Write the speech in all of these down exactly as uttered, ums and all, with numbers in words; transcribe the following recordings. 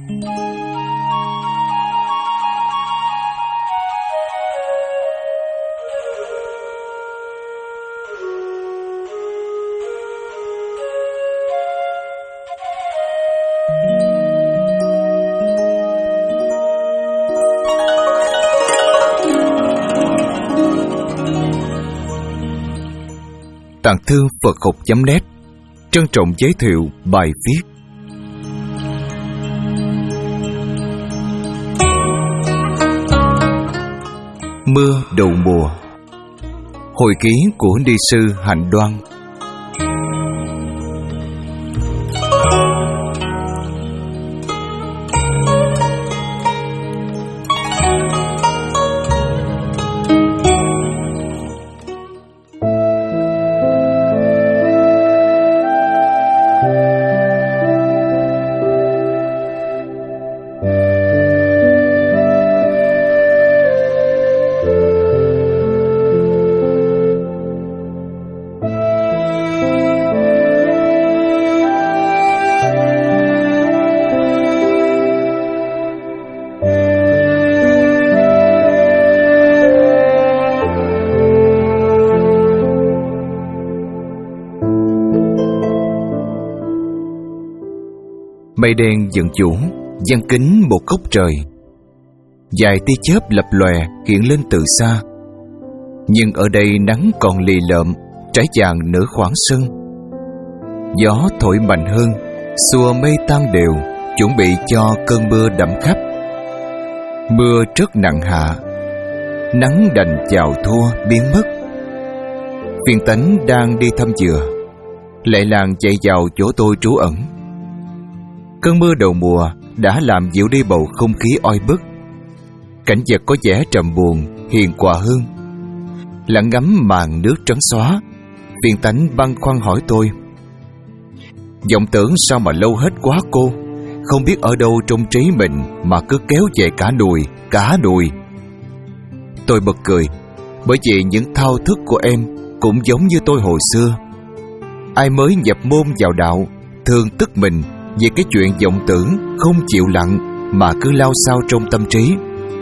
Tàng thư Phật học chấm net trân trọng giới thiệu bài viết Mưa đầu mùa. Hồi ký của ni sư Hạnh Đoan. Mây đen dần chủ, giăng kính một góc trời. Vài tia chớp lập lòe hiện lên từ xa. Nhưng ở đây nắng còn lì lợm, trải tràn nửa khoảng sân. Gió thổi mạnh hơn, xua mây tan đều, chuẩn bị cho cơn mưa đậm khắp. Mưa rất nặng hạ, nắng đành chào thua biến mất. Viên Tánh đang đi thăm dừa, lại làng chạy vào chỗ tôi trú ẩn. Cơn mưa đầu mùa đã làm dịu đi bầu không khí oi bức. Cảnh vật có vẻ trầm buồn, hiền hòa hơn. Lặng ngắm màn nước trắng xóa, Viên Tánh băn khoăn hỏi tôi: "Vọng tưởng sao mà lâu hết quá cô? Không biết ở đâu trong trí mình mà cứ kéo về cả đùi, cả đùi." Tôi bật cười, bởi vì những thao thức của em cũng giống như tôi hồi xưa. Ai mới nhập môn vào đạo thường tức mình về cái chuyện vọng tưởng không chịu lặng mà cứ lao sao trong tâm trí.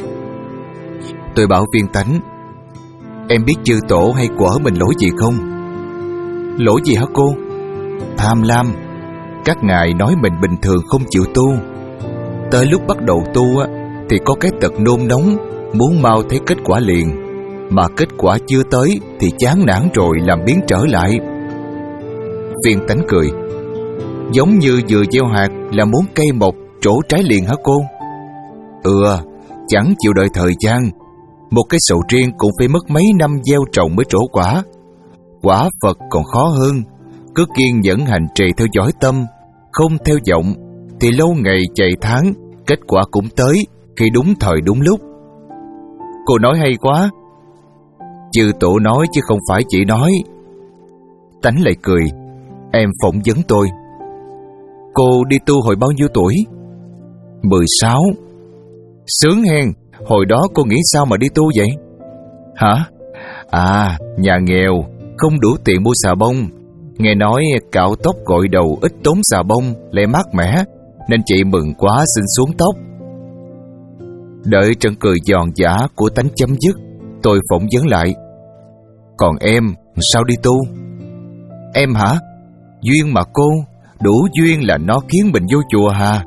Tôi bảo Viên Tánh: "Em biết chư tổ hay quở mình lỗi gì không?" "Lỗi gì hả cô?" "Tham lam. Các ngài nói mình bình thường không chịu tu. Tới lúc bắt đầu tu á, thì có cái tật nôn nóng, muốn mau thấy kết quả liền. Mà kết quả chưa tới thì chán nản rồi làm biến trở lại." Viên Tánh cười: "Giống như vừa gieo hạt là muốn cây mọc trổ trái liền hả cô?" "Ừ, chẳng chịu đợi thời gian. Một cái sầu riêng cũng phải mất mấy năm gieo trồng mới trổ quả. Quả Phật còn khó hơn. Cứ kiên nhẫn hành trì theo dõi tâm, không theo vọng, thì lâu ngày chạy tháng, kết quả cũng tới khi đúng thời đúng lúc." Cô nói hay quá. Chư tổ nói chứ không phải chỉ nói. Tánh lại cười. Em phỏng vấn tôi: "Cô đi tu hồi bao nhiêu tuổi?" Mười sáu. "Sướng hen. Hồi đó cô nghĩ sao mà đi tu vậy?" "Hả? À, nhà nghèo, không đủ tiền mua xà bông. Nghe nói cạo tóc gội đầu ít tốn xà bông, lại mát mẻ, nên chị mừng quá xin xuống tóc." Đợi trận cười giòn giã của Tánh chấm dứt, tôi phỏng vấn lại: "Còn em, sao đi tu?" "Em hả? Duyên mà cô, đủ duyên là nó khiến mình vô chùa hà."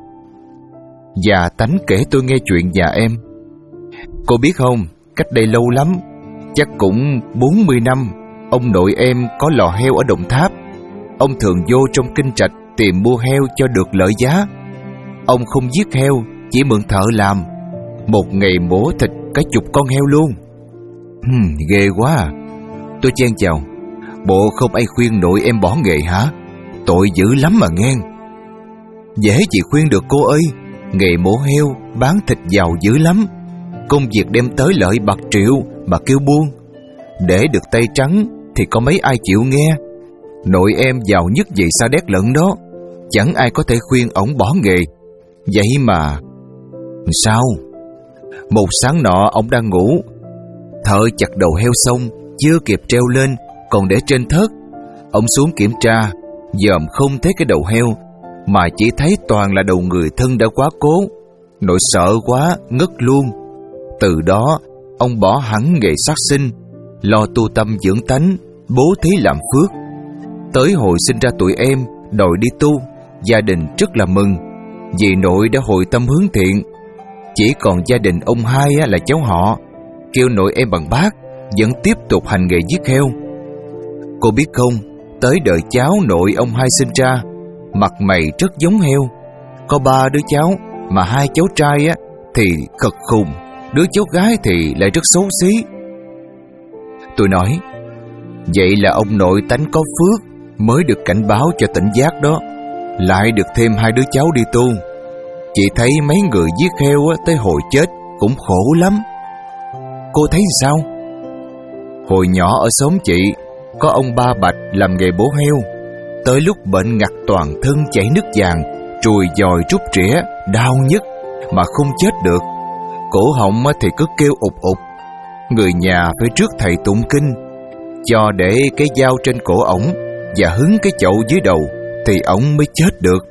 Và Tánh kể tôi nghe chuyện nhà em. Cô biết không, cách đây lâu lắm, chắc cũng bốn mươi năm, ông nội em có lò heo ở Đồng Tháp. Ông thường vô trong kinh trạch tìm mua heo cho được lợi giá. Ông không giết heo, chỉ mượn thợ làm. Một ngày mổ thịt cả chục con heo luôn. Hmm, ghê quá à. Tôi chen chào: "Bộ không ai khuyên nội em bỏ nghề hả? Tội dữ lắm mà nghe." "Dễ gì khuyên được cô ơi. Nghề mổ heo, bán thịt giàu dữ lắm. Công việc đem tới lợi bạc triệu mà kêu buông. Để được tay trắng thì có mấy ai chịu nghe. Nội em giàu nhất vậy Sa Đéc lận đó. Chẳng ai có thể khuyên ổng bỏ nghề. Vậy mà..." "Sao?" "Một sáng nọ ổng đang ngủ, thợ chặt đầu heo xong chưa kịp treo lên, còn để trên thớt. Ông xuống kiểm tra, dòm không thấy cái đầu heo, mà chỉ thấy toàn là đầu người thân đã quá cố. Nội sợ quá, ngất luôn. Từ đó, ông bỏ hẳn nghề sát sinh, lo tu tâm dưỡng tánh, bố thí làm phước. Tới hồi sinh ra tụi em, đòi đi tu, gia đình rất là mừng, vì nội đã hồi tâm hướng thiện. Chỉ còn gia đình ông hai là cháu họ, kêu nội em bằng bác, vẫn tiếp tục hành nghề giết heo. Cô biết không, tới đời cháu nội ông hai sinh ra, mặt mày rất giống heo. Có ba đứa cháu, mà hai cháu trai á thì khật khùng, đứa cháu gái thì lại rất xấu xí. Tôi nói, vậy là ông nội tánh có phước mới được cảnh báo cho tỉnh giác đó, lại được thêm hai đứa cháu đi tu. Chị thấy mấy người giết heo á, tới hồi chết cũng khổ lắm. Cô thấy sao? Hồi nhỏ ở xóm chị, có ông Ba Bạch làm nghề bổ heo. Tới lúc bệnh ngặt toàn thân chảy nước vàng, trùi dòi trút trĩa, đau nhức mà không chết được. Cổ họng thì cứ kêu ụt ụt. Người nhà phải trước thầy tụng kinh, cho để cái dao trên cổ ổng và hứng cái chậu dưới đầu thì ổng mới chết được.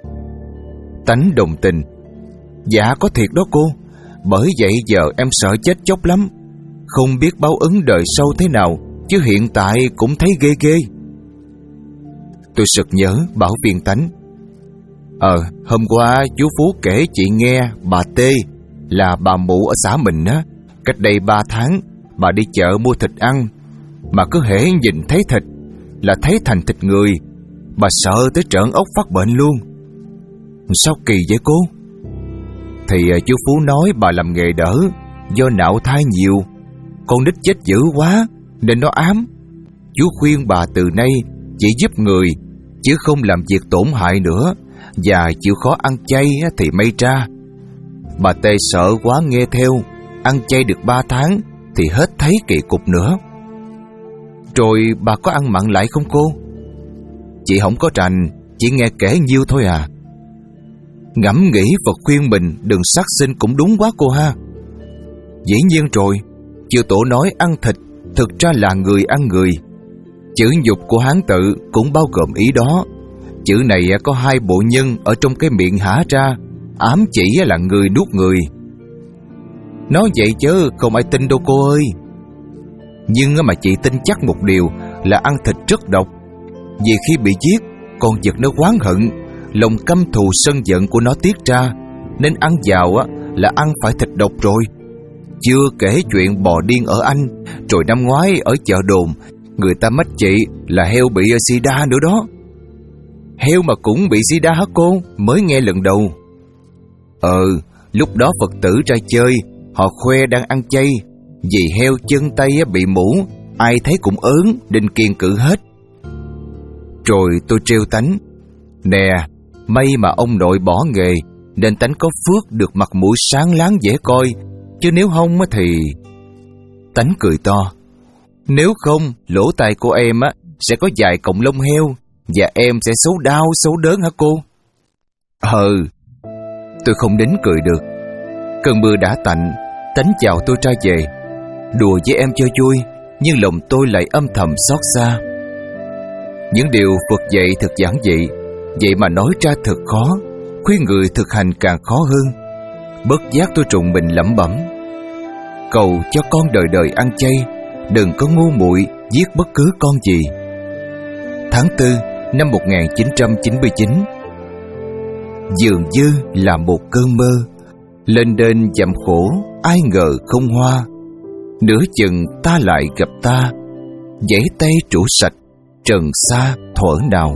Tánh đồng tình. Dạ có thiệt đó cô, bởi vậy giờ em sợ chết chóc lắm. Không biết báo ứng đời sau thế nào, chứ hiện tại cũng thấy ghê ghê. Tôi sực nhớ bảo viên Tánh. Ờ, hôm qua chú Phú kể chị nghe bà Tê, là bà mụ ở xã mình á, cách đây ba tháng bà đi chợ mua thịt ăn, mà cứ hễ nhìn thấy thịt là thấy thành thịt người. Bà sợ tới trợn ốc phát bệnh luôn. Sao kỳ vậy cô? Thì chú Phú nói bà làm nghề đỡ, do nạo thai nhiều, con nít chết dữ quá nên nó ám. Chú khuyên bà từ nay chỉ giúp người, chứ không làm việc tổn hại nữa, và chịu khó ăn chay thì may ra. Bà Tê sợ quá nghe theo, ăn chay được ba tháng thì hết thấy kỳ cục nữa. Rồi bà có ăn mặn lại không cô? Chị không có rành, chỉ nghe kể nhiêu thôi à. Ngẫm nghĩ Phật khuyên mình đừng sát sinh cũng đúng quá cô ha. Dĩ nhiên rồi, chư tổ nói ăn thịt, thực ra là người ăn người. Chữ nhục của Hán tự cũng bao gồm ý đó. Chữ này có hai bộ nhân ở trong cái miệng hả ra, ám chỉ là người nuốt người. Nói vậy chứ không ai tin đâu cô ơi. Nhưng mà chị tin chắc một điều là ăn thịt rất độc. Vì khi bị giết, con vật nó oán hận, lòng căm thù sân giận của nó tiết ra, nên ăn vào á là ăn phải thịt độc rồi. Chưa kể chuyện bò điên ở Anh, rồi năm ngoái ở chợ đồn người ta mách chị là heo bị sida nữa đó. Heo mà cũng bị sida hả cô? Mới nghe lần đầu. Ờ, lúc đó Phật tử ra chơi, họ khoe đang ăn chay, vì heo chân tay bị mũ, ai thấy cũng ớn, định kiêng cự hết. Rồi tôi trêu Tánh, nè, may mà ông nội bỏ nghề, nên Tánh có phước được mặt mũi sáng láng dễ coi, chứ nếu không thì... Tánh cười to. Nếu không, lỗ tai của em á sẽ có vài cọng lông heo, và em sẽ xấu đau xấu đớn hả cô? Ừ. Tôi không đến cười được. Cơn mưa đã tạnh, Tánh chào tôi ra về. Đùa với em cho vui, nhưng lòng tôi lại âm thầm xót xa. Những điều Phật dạy thật giản dị, vậy mà nói ra thật khó, khuyên người thực hành càng khó hơn. Bất giác tôi trùng mình lẩm bẩm, cầu cho con đời đời ăn chay, đừng có ngu muội giết bất cứ con gì. Tháng tư năm một nghìn chín trăm chín mươi chín. Dường như là một cơn mơ, lên đên dặm khổ, ai ngờ không hoa. Nửa chừng ta lại gặp ta, giấy tay trũ sạch, trần xa thuở nào.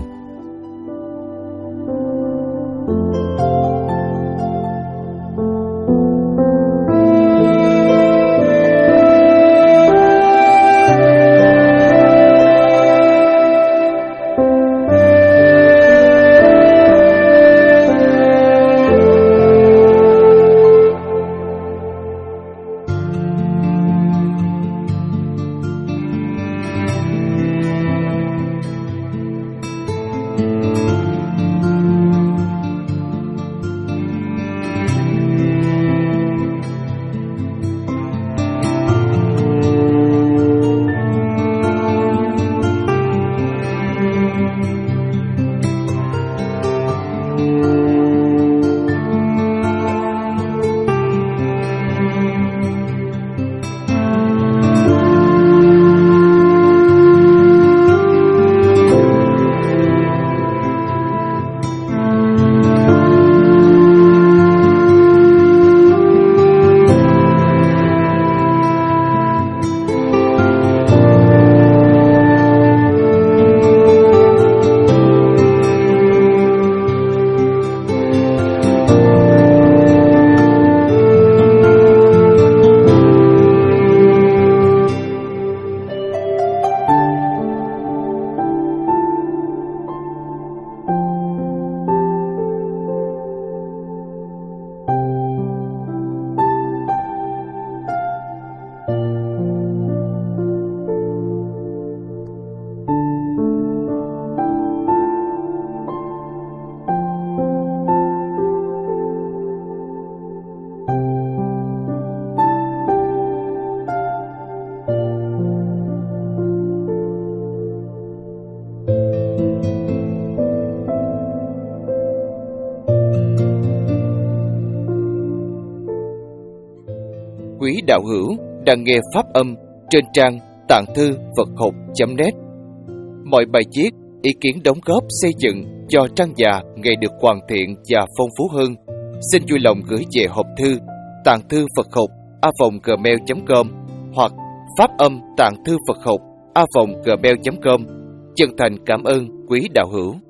quý đạo hữu đang nghe pháp âm trên trang tạng thư Phật học chấm net. Mọi bài viết, ý kiến đóng góp xây dựng cho trang già ngày được hoàn thiện và phong phú hơn, xin vui lòng gửi về hộp thư tạng thư Phật học a vòng gmail chấm com hoặc pháp âm tạng thư Phật học a vòng gmail chấm com. Chân thành cảm ơn quý đạo hữu.